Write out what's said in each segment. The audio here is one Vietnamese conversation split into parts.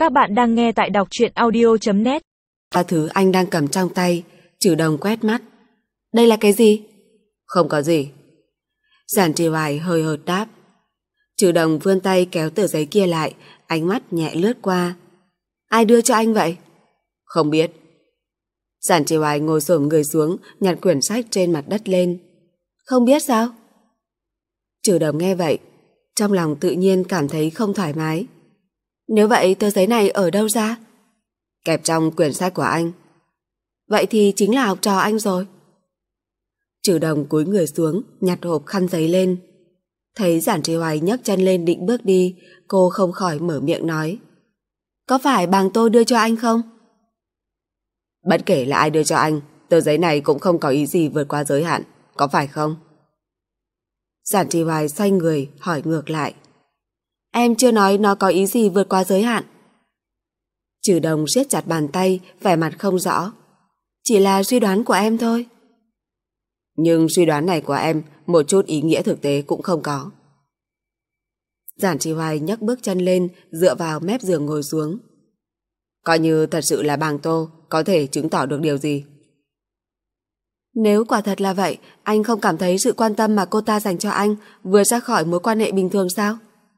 Các bạn đang nghe tại đọc truyện audio.net. Ba thứ anh đang cầm trong tay. Trừ Đồng quét mắt. Đây là cái gì? Không có gì. Giản Trì Hoài hơi hợt đáp. Trừ Đồng vươn tay kéo tờ giấy kia lại, ánh mắt nhẹ lướt qua. Ai đưa cho anh vậy? Không biết. Giản Trì Hoài ngồi xổm người xuống, nhặt quyển sách trên mặt đất lên. Không biết sao? Trừ Đồng nghe vậy, trong lòng tự nhiên cảm thấy không thoải mái. Nếu vậy tờ giấy này ở đâu ra? Kẹp trong quyển sách của anh. Vậy thì chính là học trò anh rồi. Trừ Đồng cúi người xuống, nhặt hộp khăn giấy lên. Thấy Giản Trì Hoài nhấc chân lên định bước đi, cô không khỏi mở miệng nói. Có phải Bàng Tô đưa cho anh không? Bất kể là ai đưa cho anh, tờ giấy này cũng không có ý gì vượt qua giới hạn, có phải không? Giản Trì Hoài xoay người, hỏi ngược lại. Em chưa nói nó có ý gì vượt qua giới hạn. Trừ Đồng siết chặt bàn tay, vẻ mặt không rõ. Chỉ là suy đoán của em thôi. Nhưng suy đoán này của em một chút ý nghĩa thực tế cũng không có. Giản Trì Hoài nhấc bước chân lên, dựa vào mép giường ngồi xuống. Coi như thật sự là Bàng Tô có thể chứng tỏ được điều gì. Nếu quả thật là vậy, anh không cảm thấy sự quan tâm mà cô ta dành cho anh vượt ra khỏi mối quan hệ bình thường sao?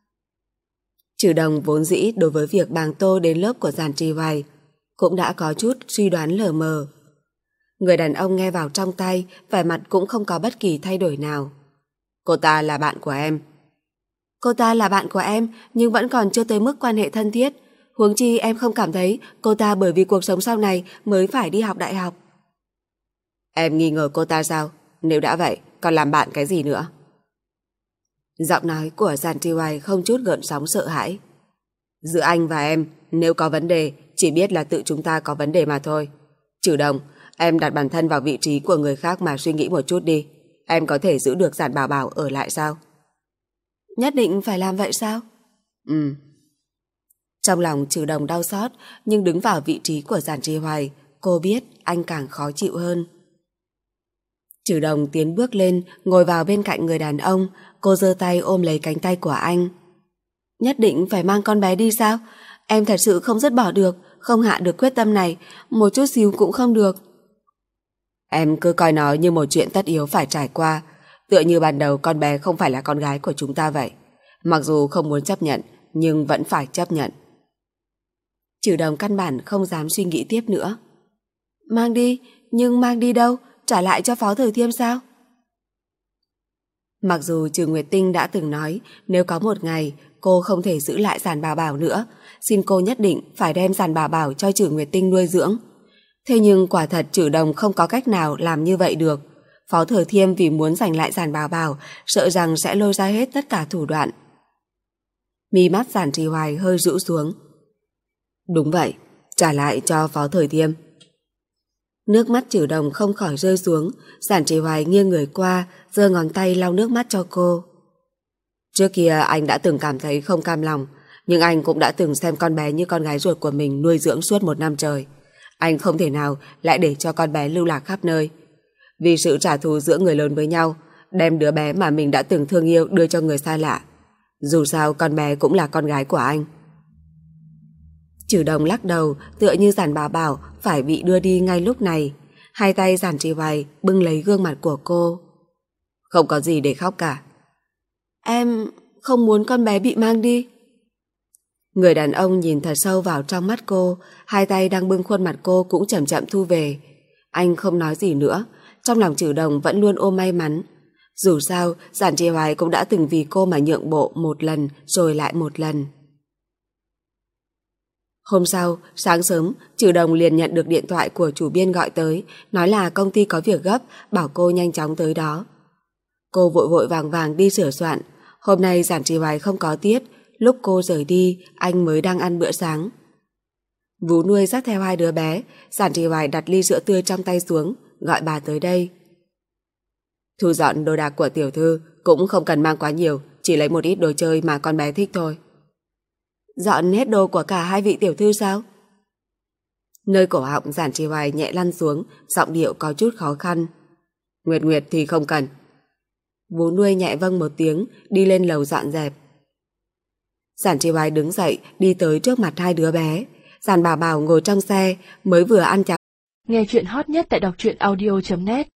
Trừ Đồng vốn dĩ đối với việc Bàng Tô đến lớp của Giản Trì Hoài cũng đã có chút suy đoán lờ mờ. Người đàn ông nghe vào trong tay, vẻ mặt cũng không có bất kỳ thay đổi nào. Cô ta là bạn của em. Cô ta là bạn của em, nhưng vẫn còn chưa tới mức quan hệ thân thiết. Huống chi em không cảm thấy cô ta bởi vì cuộc sống sau này mới phải đi học đại học. Em nghi ngờ cô ta sao? Nếu đã vậy, còn làm bạn cái gì nữa? Giọng nói của Giản Trì Hoài không chút gợn sóng sợ hãi. Giữa anh và em, nếu có vấn đề, chỉ biết là tự chúng ta có vấn đề mà thôi. Trừ Đồng, em đặt bản thân vào vị trí của người khác mà suy nghĩ một chút đi. Em có thể giữ được Giản Bảo Bảo ở lại sao? Nhất định phải làm vậy sao? Trong lòng Trừ Đồng đau xót, nhưng đứng vào vị trí của Giản Trì Hoài, cô biết anh càng khó chịu hơn. Trừ Đồng tiến bước lên, ngồi vào bên cạnh người đàn ông, cô giơ tay ôm lấy cánh tay của anh. Nhất định phải mang con bé đi sao? Em thật sự không dứt bỏ được, không hạ được quyết tâm này, một chút xíu cũng không được. Em cứ coi nó như một chuyện tất yếu phải trải qua, tựa như ban đầu con bé không phải là con gái của chúng ta vậy. Mặc dù không muốn chấp nhận, nhưng vẫn phải chấp nhận. Trừ Đồng căn bản không dám suy nghĩ tiếp nữa. Mang đi, nhưng mang đi đâu? Trả lại cho Phó Thời Thiêm sao? Mặc dù Trừ Nguyệt Tinh đã từng nói nếu có một ngày cô không thể giữ lại Giản Bảo Bảo nữa, xin cô nhất định phải đem Giản Bảo Bảo cho Trừ Nguyệt Tinh nuôi dưỡng. Thế nhưng quả thật Trừ Đồng không có cách nào làm như vậy được. Phó Thời Thiêm vì muốn giành lại Giản Bảo Bảo, sợ rằng sẽ lôi ra hết tất cả thủ đoạn. Mí mắt Giản Trì Hoài hơi rũ xuống. Đúng vậy, trả lại cho Phó Thời Thiêm. Nước mắt Trừ Đồng không khỏi rơi xuống, Giản Trì Hoài nghiêng người qua, giơ ngón tay lau nước mắt cho cô. Trước kia anh đã từng cảm thấy không cam lòng, nhưng anh cũng đã từng xem con bé như con gái ruột của mình nuôi dưỡng suốt 1 năm trời. Anh không thể nào lại để cho con bé lưu lạc khắp nơi. Vì sự trả thù giữa người lớn với nhau, đem đứa bé mà mình đã từng thương yêu đưa cho người xa lạ. Dù sao con bé cũng là con gái của anh. Trừ Đồng lắc đầu, tựa như Giản Bảo Bảo phải bị đưa đi ngay lúc này. Hai tay Giản Trì Hoài bưng lấy gương mặt của cô. Không có gì để khóc cả. Em không muốn con bé bị mang đi. Người đàn ông nhìn thật sâu vào trong mắt cô, hai tay đang bưng khuôn mặt cô cũng chậm chậm thu về. Anh không nói gì nữa, trong lòng Trừ Đồng vẫn luôn ôm may mắn. Dù sao, Giản Trì Hoài cũng đã từng vì cô mà nhượng bộ một lần rồi lại một lần. Hôm sau, sáng sớm, Trừ Đồng liền nhận được điện thoại của chủ biên gọi tới, nói là công ty có việc gấp, bảo cô nhanh chóng tới đó. Cô vội vội vàng vàng đi sửa soạn. Hôm nay Giản Trì Hoài không có tiết, lúc cô rời đi, anh mới đang ăn bữa sáng. Vú nuôi dắt theo 2 đứa bé, Giản Trì Hoài đặt ly sữa tươi trong tay xuống, gọi bà tới đây. Thu dọn đồ đạc của tiểu thư, cũng không cần mang quá nhiều, chỉ lấy một ít đồ chơi mà con bé thích thôi. Dọn hết đồ của cả 2 vị tiểu thư sao? Nơi cổ họng Giản Trì Hoài nhẹ lăn xuống, giọng điệu có chút khó khăn. Nguyệt Nguyệt thì không cần. Vú nuôi nhẹ vâng một tiếng, đi lên lầu dọn dẹp. Giản Chi Hoài đứng dậy đi tới trước mặt hai đứa bé. Giản Bảo Bảo ngồi trong xe mới vừa ăn cháo. Nghe chuyện hot nhất tại đọc truyện audio.net